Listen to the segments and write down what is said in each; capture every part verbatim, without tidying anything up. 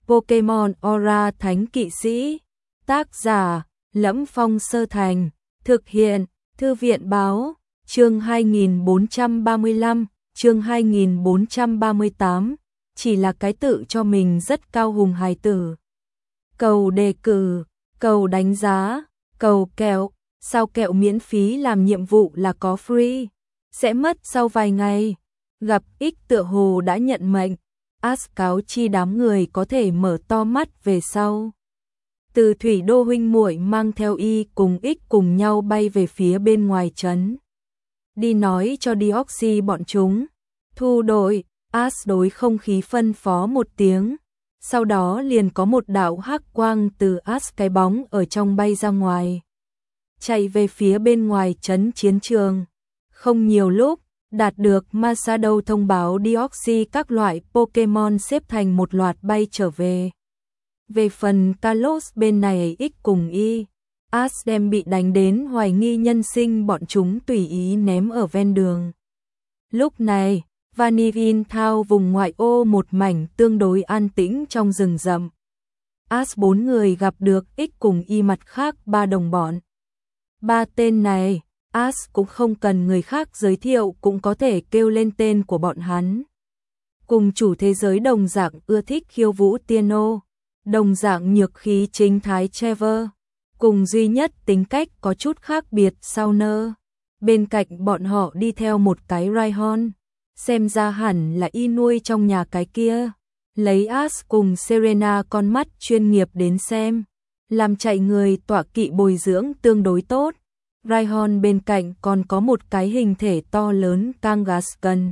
Pokemon Aura Thánh Kỵ Sĩ. Tác giả: Lẫm Phong Sơ Thành. Thực hiện: Thư viện Báo. Chương hai nghìn bốn trăm ba mươi lăm, chương hai nghìn bốn trăm ba mươi tám. Chỉ là cái tự cho mình rất cao hùng hài tử. Cầu đề cử, cầu đánh giá, cầu kẹo. Sao kẹo miễn phí làm nhiệm vụ là có free? Sẽ mất sau vài ngày. Gặp X tựa hồ đã nhận mệnh. As cáo chi đám người có thể mở to mắt về sau. Từ thủy đô huynh muội mang theo Y cùng X cùng nhau bay về phía bên ngoài trấn. Đi nói cho Deoxy bọn chúng. Thu đội, As đối không khí phân phó một tiếng. Sau đó liền có một đạo hắc quang từ As cái bóng ở trong bay ra ngoài. Chạy về phía bên ngoài trấn chiến trường. Không nhiều lúc, đạt được Masado thông báo Deoxy các loại Pokemon xếp thành một loạt bay trở về. Về phần Kalos bên này X cùng Y, As đem bị đánh đến hoài nghi nhân sinh bọn chúng tùy ý ném ở ven đường. Lúc này, Vanillin Thao vùng ngoại ô một mảnh tương đối an tĩnh trong rừng rậm. As bốn người gặp được X cùng Y mặt khác ba đồng bọn. Ba tên này, As cũng không cần người khác giới thiệu cũng có thể kêu lên tên của bọn hắn. Cùng chủ thế giới đồng dạng ưa thích khiêu vũ piano, đồng dạng nhược khí chính thái Trevor, cùng duy nhất tính cách có chút khác biệt Sauner. Bên cạnh bọn họ đi theo một cái Rhyhorn, xem ra hẳn là Y nuôi trong nhà cái kia. Lấy As cùng Serena con mắt chuyên nghiệp đến xem, làm chạy người tọa kỵ bồi dưỡng tương đối tốt. Rhyhorn bên cạnh còn có một cái hình thể to lớn Kangaskhan.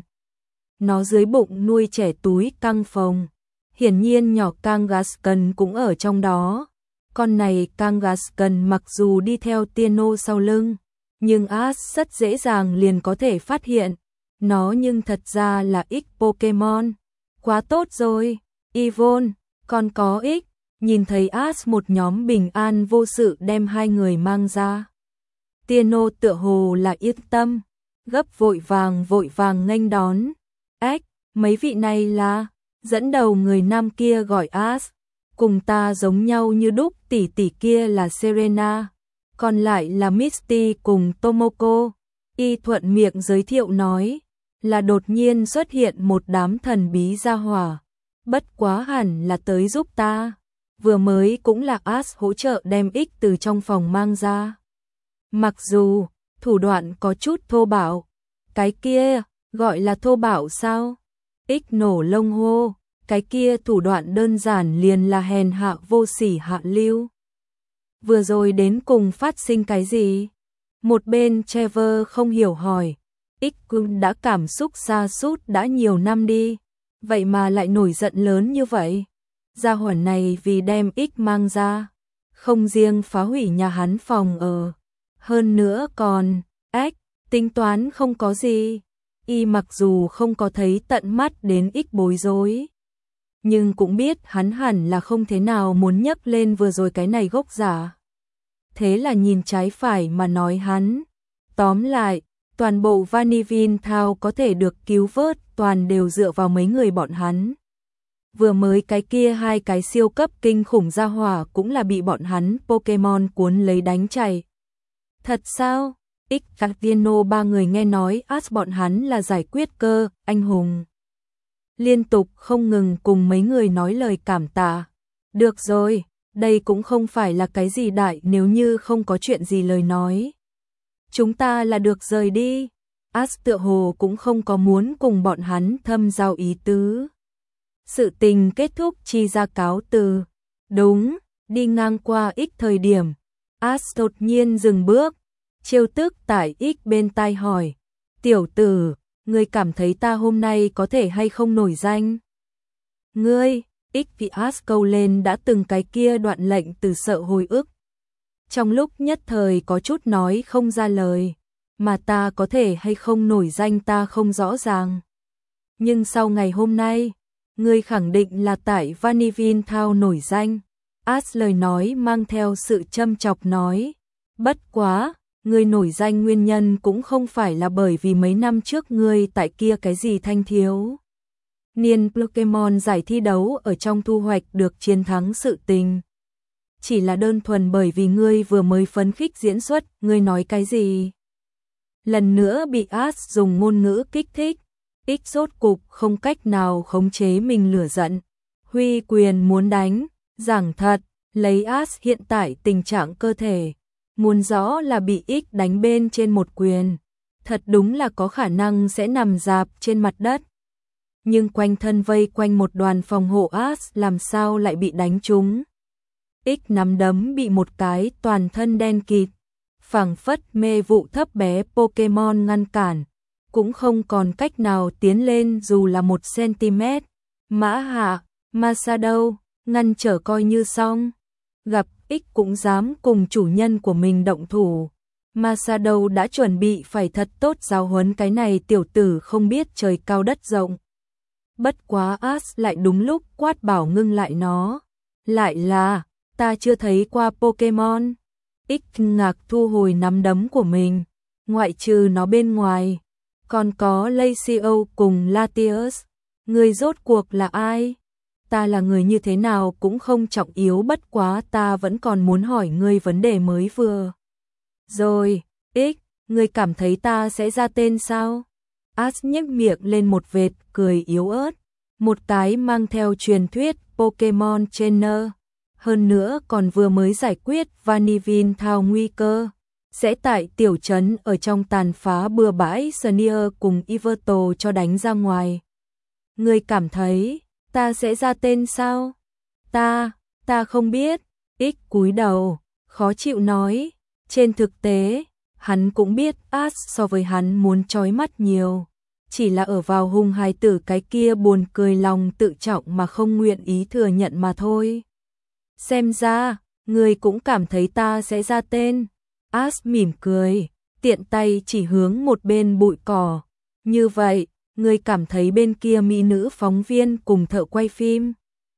Nó dưới bụng nuôi trẻ túi căng phồng. Hiển nhiên nhỏ Kangaskhan cũng ở trong đó. Con này Kangaskhan mặc dù đi theo Tino sau lưng, nhưng As rất dễ dàng liền có thể phát hiện. Nó nhưng thật ra là X Pokemon. Quá tốt rồi, Yvonne, còn có X. Nhìn thấy As một nhóm bình an vô sự đem hai người mang ra. Tino tựa hồ là yên tâm, gấp vội vàng vội vàng nghênh đón. Ếch, mấy vị này là, dẫn đầu người nam kia gọi As, cùng ta giống nhau như đúc, tỷ tỷ kia là Serena, còn lại là Misty cùng Tomoko. Y thuận miệng giới thiệu nói, là đột nhiên xuất hiện một đám thần bí gia hỏa, bất quá hẳn là tới giúp ta. Vừa mới cũng là As hỗ trợ đem X từ trong phòng mang ra. Mặc dù, thủ đoạn có chút thô bạo. Cái kia, gọi là thô bạo sao? X nổ lông hô, cái kia thủ đoạn đơn giản liền là hèn hạ vô sỉ hạ lưu. Vừa rồi đến cùng phát sinh cái gì? Một bên Trevor không hiểu hỏi. X cũng đã cảm xúc sa sút đã nhiều năm đi. Vậy mà lại nổi giận lớn như vậy? Gia hỏa này vì đem X mang ra, không riêng phá hủy nhà hắn phòng ở. Hơn nữa còn, ếch, tính toán không có gì. Y mặc dù không có thấy tận mắt đến X bối rối, nhưng cũng biết hắn hẳn là không thế nào muốn nhấc lên vừa rồi cái này gốc giả. Thế là nhìn trái phải mà nói hắn. Tóm lại, toàn bộ Vanillin Thao có thể được cứu vớt toàn đều dựa vào mấy người bọn hắn. Vừa mới cái kia hai cái siêu cấp kinh khủng gia hỏa cũng là bị bọn hắn Pokemon cuốn lấy đánh chạy. Thật sao? X Cartino ba người nghe nói As bọn hắn là giải quyết cơ, anh hùng. Liên tục không ngừng cùng mấy người nói lời cảm tạ. Được rồi, đây cũng không phải là cái gì đại nếu như không có chuyện gì lời nói. Chúng ta là được rời đi. As tựa hồ cũng không có muốn cùng bọn hắn thâm giao ý tứ. Sự tình kết thúc chi ra cáo từ. Đúng, đi ngang qua X thời điểm. As đột nhiên dừng bước. Trêu tức tại X bên tai hỏi. Tiểu tử, ngươi cảm thấy ta hôm nay có thể hay không nổi danh? Ngươi, X vì As câu lên đã từng cái kia đoạn lệnh từ sợ hồi ức. Trong lúc nhất thời có chút nói không ra lời. Mà ta có thể hay không nổi danh ta không rõ ràng. Nhưng sau ngày hôm nay, ngươi khẳng định là tại Vanillin Thao nổi danh. As lời nói mang theo sự châm chọc nói. Bất quá, ngươi nổi danh nguyên nhân cũng không phải là bởi vì mấy năm trước ngươi tại kia cái gì thanh thiếu. niên Pokemon giải thi đấu ở trong thu hoạch được chiến thắng sự tình. Chỉ là đơn thuần bởi vì ngươi vừa mới phấn khích diễn xuất, ngươi nói cái gì? Lần nữa bị Ash dùng ngôn ngữ kích thích, X rốt cục không cách nào khống chế mình lửa giận. Huy quyền muốn đánh, giảng thật, lấy Ash hiện tại tình trạng cơ thể, muốn rõ là bị X đánh bên trên một quyền, thật đúng là có khả năng sẽ nằm rạp trên mặt đất. Nhưng quanh thân vây quanh một đoàn phòng hộ Ash làm sao lại bị đánh trúng. X nắm đấm bị một cái toàn thân đen kịt, phảng phất mê vụ thấp bé Pokemon ngăn cản, cũng không còn cách nào tiến lên dù là một centimet. Mã hạ, Masato, ngăn trở coi như xong. Gặp X cũng dám cùng chủ nhân của mình động thủ. Masato đã chuẩn bị phải thật tốt giáo huấn cái này tiểu tử không biết trời cao đất rộng. Bất quá Ash lại đúng lúc quát bảo ngưng lại nó. Lại là, ta chưa thấy qua Pokemon. X ngạc thu hồi nắm đấm của mình, ngoại trừ nó bên ngoài, còn có Laceo cùng Latios. Người rốt cuộc là ai? Ta là người như thế nào cũng không trọng yếu, bất quá ta vẫn còn muốn hỏi ngươi vấn đề mới vừa. Rồi, X, ngươi cảm thấy ta sẽ ra tên sao? Ash nhếch miệng lên một vệt cười yếu ớt, một cái mang theo truyền thuyết Pokemon Trainer. Hơn nữa còn vừa mới giải quyết Vanillin thao nguy cơ, sẽ tại tiểu trấn ở trong tàn phá bừa bãi Sneer cùng Yveltal cho đánh ra ngoài. Ngươi cảm thấy ta sẽ ra tên sao? Ta, ta không biết. X cúi đầu, khó chịu nói. Trên thực tế, hắn cũng biết Ash so với hắn muốn chói mắt nhiều. Chỉ là ở vào hung hài tử cái kia buồn cười lòng tự trọng mà không nguyện ý thừa nhận mà thôi. Xem ra, ngươi cũng cảm thấy ta sẽ ra tên. Ash mỉm cười, tiện tay chỉ hướng một bên bụi cỏ. Như vậy, ngươi cảm thấy bên kia mỹ nữ phóng viên cùng thợ quay phim,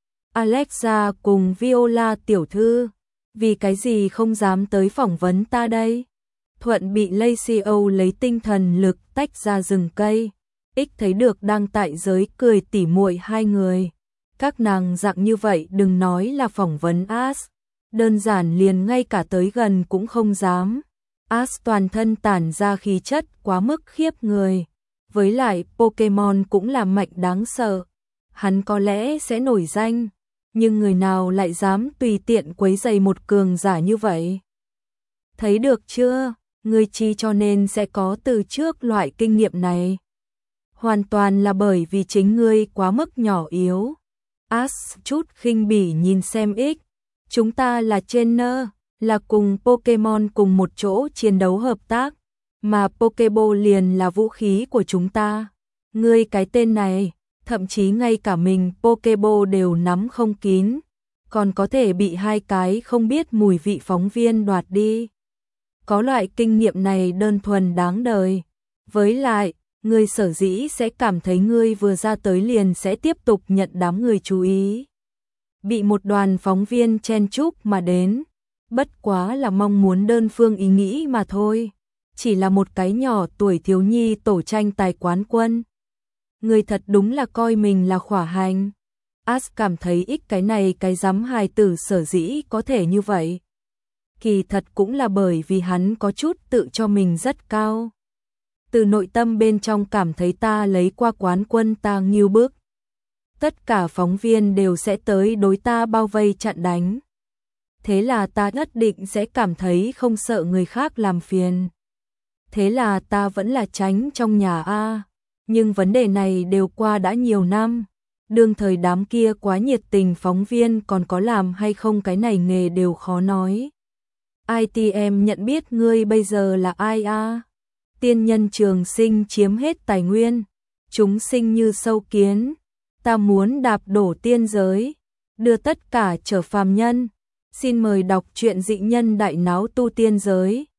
Alexa cùng Viola tiểu thư, vì cái gì không dám tới phỏng vấn ta đây? Thuận bị Laceo lấy tinh thần lực tách ra rừng cây. X thấy được đang tại giới cười tỉ muội hai người. Các nàng dạng như vậy đừng nói là phỏng vấn Ash, đơn giản liền ngay cả tới gần cũng không dám. Ash toàn thân tản ra khí chất quá mức khiếp người. Với lại Pokemon cũng là mạnh đáng sợ. Hắn có lẽ sẽ nổi danh, nhưng người nào lại dám tùy tiện quấy rầy một cường giả như vậy? Thấy được chưa, ngươi chi cho nên sẽ có từ trước loại kinh nghiệm này. Hoàn toàn là bởi vì chính ngươi quá mức nhỏ yếu. Ash chút khinh bỉ nhìn xem X. Chúng ta là trainer, là cùng Pokemon cùng một chỗ chiến đấu hợp tác, mà Pokeball liền là vũ khí của chúng ta. Ngươi cái tên này, thậm chí ngay cả mình Pokeball đều nắm không kín, còn có thể bị hai cái không biết mùi vị phóng viên đoạt đi. Có loại kinh nghiệm này đơn thuần đáng đời. Với lại, ngươi sở dĩ sẽ cảm thấy ngươi vừa ra tới liền sẽ tiếp tục nhận đám người chú ý. Bị một đoàn phóng viên chen chúc mà đến, bất quá là mong muốn đơn phương ý nghĩ mà thôi. Chỉ là một cái nhỏ tuổi thiếu nhi tổ tranh tài quán quân. Ngươi thật đúng là coi mình là khỏa hành. Ash cảm thấy ít cái này cái dám hài tử sở dĩ có thể như vậy. Kỳ thật cũng là bởi vì hắn có chút tự cho mình rất cao. Từ nội tâm bên trong cảm thấy ta lấy qua quán quân ta nghiêu bức. Tất cả phóng viên đều sẽ tới đối ta bao vây chặn đánh. Thế là ta nhất định sẽ cảm thấy không sợ người khác làm phiền. Thế là ta vẫn là tránh trong nhà a. Nhưng vấn đề này đều qua đã nhiều năm. Đương thời đám kia quá nhiệt tình phóng viên còn có làm hay không cái này nghề đều khó nói. i tê em nhận biết ngươi bây giờ là ai a? Tiên nhân trường sinh chiếm hết tài nguyên. Chúng sinh như sâu kiến. Ta muốn đạp đổ tiên giới. Đưa tất cả trở phàm nhân. Xin mời đọc truyện dị nhân đại náo tu tiên giới.